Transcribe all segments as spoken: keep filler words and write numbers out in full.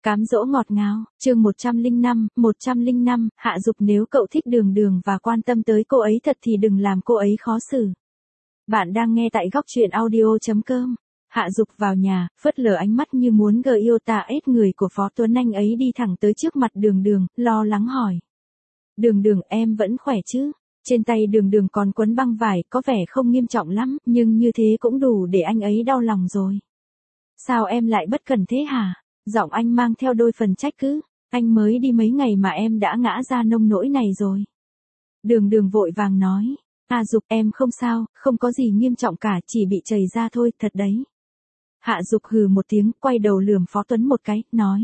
Cám dỗ ngọt ngào, chương một trăm lẻ năm, một trăm lẻ năm, Hạ Dục nếu cậu thích Đường Đường và quan tâm tới cô ấy thật thì đừng làm cô ấy khó xử. Bạn đang nghe tại góc truyện audio chấm com. Hạ Dục vào nhà, phớt lờ ánh mắt như muốn gờ yêu tà ết người của Phó Tuấn Anh ấy đi thẳng tới trước mặt Đường Đường, lo lắng hỏi. Đường Đường em vẫn khỏe chứ? Trên tay Đường Đường còn quấn băng vải, có vẻ không nghiêm trọng lắm, nhưng như thế cũng đủ để anh ấy đau lòng rồi. Sao em lại bất cẩn thế hả? Giọng anh mang theo đôi phần trách cứ, anh mới đi mấy ngày mà em đã ngã ra nông nỗi này rồi. Đường Đường vội vàng nói, Hạ Dục em không sao, không có gì nghiêm trọng cả, chỉ bị chảy ra thôi, thật đấy. Hạ Dục hừ một tiếng, quay đầu lườm Phó Tuấn một cái, nói.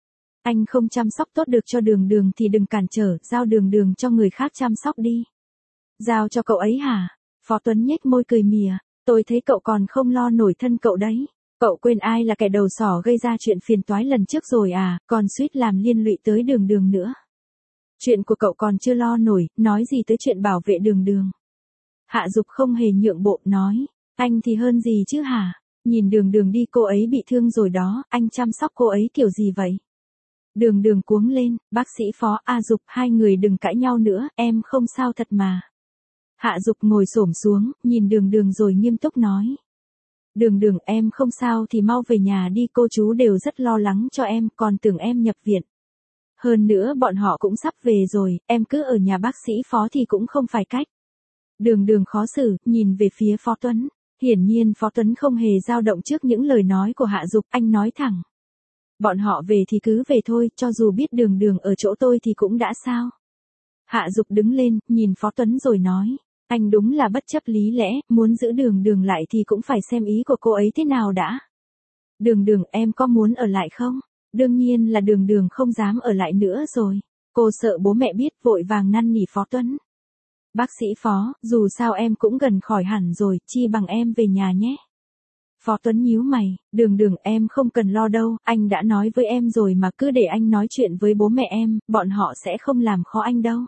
Anh không chăm sóc tốt được cho Đường Đường thì đừng cản trở, giao Đường Đường cho người khác chăm sóc đi. Giao cho cậu ấy hả? Phó Tuấn nhếch môi cười mỉa, tôi thấy cậu còn không lo nổi thân cậu đấy. Cậu quên ai là kẻ đầu sỏ gây ra chuyện phiền toái lần trước rồi à, còn suýt làm liên lụy tới Đường Đường nữa. Chuyện của cậu còn chưa lo nổi, nói gì tới chuyện bảo vệ Đường Đường. Hạ Dục không hề nhượng bộ, nói, anh thì hơn gì chứ hả? Nhìn Đường Đường đi, cô ấy bị thương rồi đó, anh chăm sóc cô ấy kiểu gì vậy? Đường Đường cuống lên, bác sĩ Phó, A Dục, hai người đừng cãi nhau nữa, em không sao thật mà. Hạ Dục ngồi xổm xuống, nhìn Đường Đường rồi nghiêm túc nói. Đường Đường em không sao thì mau về nhà đi, cô chú đều rất lo lắng cho em, còn tưởng em nhập viện. Hơn nữa bọn họ cũng sắp về rồi, em cứ ở nhà bác sĩ Phó thì cũng không phải cách. Đường Đường khó xử, nhìn về phía Phó Tuấn. Hiển nhiên Phó Tuấn không hề dao động trước những lời nói của Hạ Dục, anh nói thẳng. Bọn họ về thì cứ về thôi, cho dù biết Đường Đường ở chỗ tôi thì cũng đã sao. Hạ Dục đứng lên, nhìn Phó Tuấn rồi nói. Anh đúng là bất chấp lý lẽ, muốn giữ Đường Đường lại thì cũng phải xem ý của cô ấy thế nào đã. Đường Đường em có muốn ở lại không? Đương nhiên là Đường Đường không dám ở lại nữa rồi. Cô sợ bố mẹ biết, vội vàng năn nỉ Phó Tuấn. Bác sĩ Phó, dù sao em cũng gần khỏi hẳn rồi, chi bằng em về nhà nhé. Phó Tuấn nhíu mày, Đường Đường em không cần lo đâu, anh đã nói với em rồi mà, cứ để anh nói chuyện với bố mẹ em, bọn họ sẽ không làm khó anh đâu.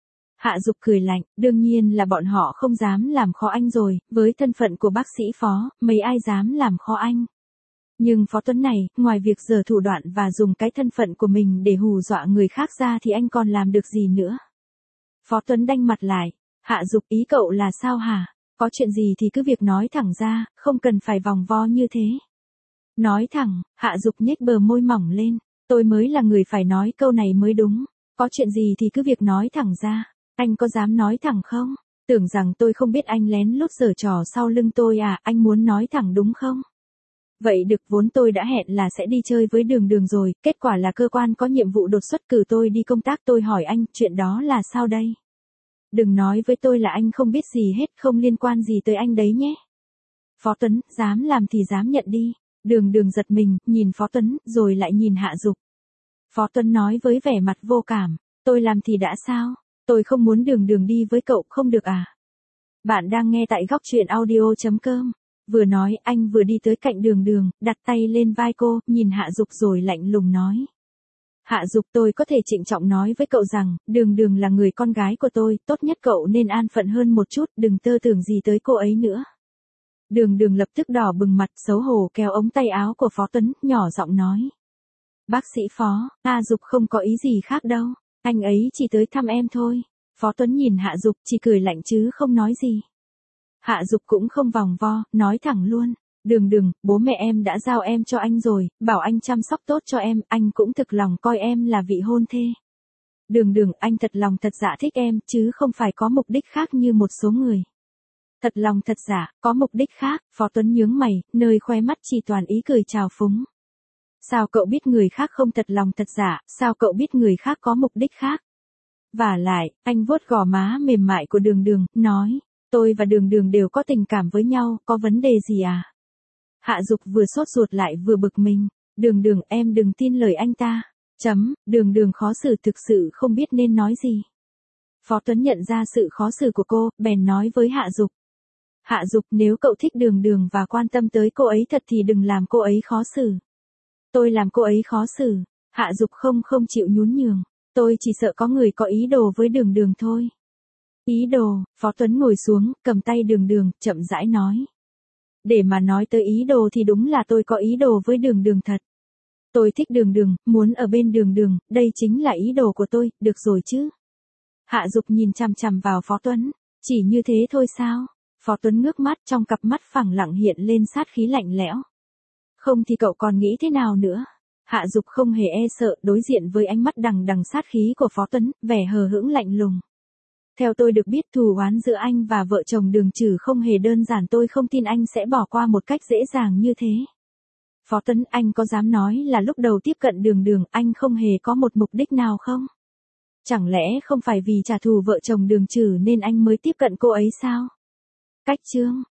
Hạ Dục cười lạnh, đương nhiên là bọn họ không dám làm khó anh rồi, với thân phận của bác sĩ Phó, mấy ai dám làm khó anh. Nhưng Phó Tuấn này, ngoài việc giở thủ đoạn và dùng cái thân phận của mình để hù dọa người khác ra thì anh còn làm được gì nữa. Phó Tuấn đanh mặt lại, Hạ Dục ý cậu là sao hả? Có chuyện gì thì cứ việc nói thẳng ra, không cần phải vòng vo như thế. Nói thẳng, Hạ Dục nhếch bờ môi mỏng lên, tôi mới là người phải nói câu này mới đúng. Có chuyện gì thì cứ việc nói thẳng ra. Anh có dám nói thẳng không? Tưởng rằng tôi không biết anh lén lút giở trò sau lưng tôi à, anh muốn nói thẳng đúng không? Vậy được, vốn tôi đã hẹn là sẽ đi chơi với Đường Đường rồi, kết quả là cơ quan có nhiệm vụ đột xuất cử tôi đi công tác, tôi hỏi anh, chuyện đó là sao đây? Đừng nói với tôi là anh không biết gì hết, không liên quan gì tới anh đấy nhé. Phó Tuấn, dám làm thì dám nhận đi. Đường Đường giật mình, nhìn Phó Tuấn, rồi lại nhìn Hạ Dục. Phó Tuấn nói với vẻ mặt vô cảm, tôi làm thì đã sao? Tôi không muốn Đường Đường đi với cậu, không được à? Bạn đang nghe tại góc truyện audio chấm com. Vừa nói, anh vừa đi tới cạnh Đường Đường, đặt tay lên vai cô, nhìn Hạ Dục rồi lạnh lùng nói. Hạ Dục, tôi có thể trịnh trọng nói với cậu rằng, Đường Đường là người con gái của tôi, tốt nhất cậu nên an phận hơn một chút, đừng tơ tưởng gì tới cô ấy nữa. Đường Đường lập tức đỏ bừng mặt, xấu hổ kéo ống tay áo của Phó Tuấn, nhỏ giọng nói. Bác sĩ Phó, Hạ Dục không có ý gì khác đâu. Anh ấy chỉ tới thăm em thôi. Phó Tuấn nhìn Hạ Dục, chỉ cười lạnh chứ không nói gì. Hạ Dục cũng không vòng vo, nói thẳng luôn. Đường Đường, bố mẹ em đã giao em cho anh rồi, bảo anh chăm sóc tốt cho em, anh cũng thực lòng coi em là vị hôn thê. Đường Đường, anh thật lòng thật dạ thích em, chứ không phải có mục đích khác như một số người. Thật lòng thật dạ, có mục đích khác, Phó Tuấn nhướng mày, nơi khóe mắt chỉ toàn ý cười trào phúng. Sao cậu biết người khác không thật lòng thật giả, sao cậu biết người khác có mục đích khác? Vả lại, anh vuốt gò má mềm mại của Đường Đường, nói, tôi và Đường Đường đều có tình cảm với nhau, có vấn đề gì à? Hạ Dục vừa sốt ruột lại vừa bực mình, Đường Đường em đừng tin lời anh ta, chấm, Đường Đường khó xử thực sự không biết nên nói gì. Phó Tuấn nhận ra sự khó xử của cô, bèn nói với Hạ Dục. Hạ Dục, nếu cậu thích Đường Đường và quan tâm tới cô ấy thật thì đừng làm cô ấy khó xử. Tôi làm cô ấy khó xử. Hạ Dục không không chịu nhún nhường. Tôi chỉ sợ có người có ý đồ với Đường Đường thôi. Ý đồ, Phó Tuấn ngồi xuống, cầm tay Đường Đường, chậm rãi nói. Để mà nói tới ý đồ thì đúng là tôi có ý đồ với Đường Đường thật. Tôi thích Đường Đường, muốn ở bên Đường Đường, đây chính là ý đồ của tôi, được rồi chứ. Hạ Dục nhìn chằm chằm vào Phó Tuấn, chỉ như thế thôi sao? Phó Tuấn ngước mắt, trong cặp mắt phẳng lặng hiện lên sát khí lạnh lẽo. Không thì cậu còn nghĩ thế nào nữa? Hạ Dục không hề e sợ, đối diện với ánh mắt đằng đằng sát khí của Phó Tuấn, vẻ hờ hững lạnh lùng. Theo tôi được biết thù oán giữa anh và vợ chồng Đường Trử không hề đơn giản, tôi không tin anh sẽ bỏ qua một cách dễ dàng như thế. Phó Tuấn, anh có dám nói là lúc đầu tiếp cận Đường Đường anh không hề có một mục đích nào không? Chẳng lẽ không phải vì trả thù vợ chồng Đường Trử nên anh mới tiếp cận cô ấy sao? Cách chương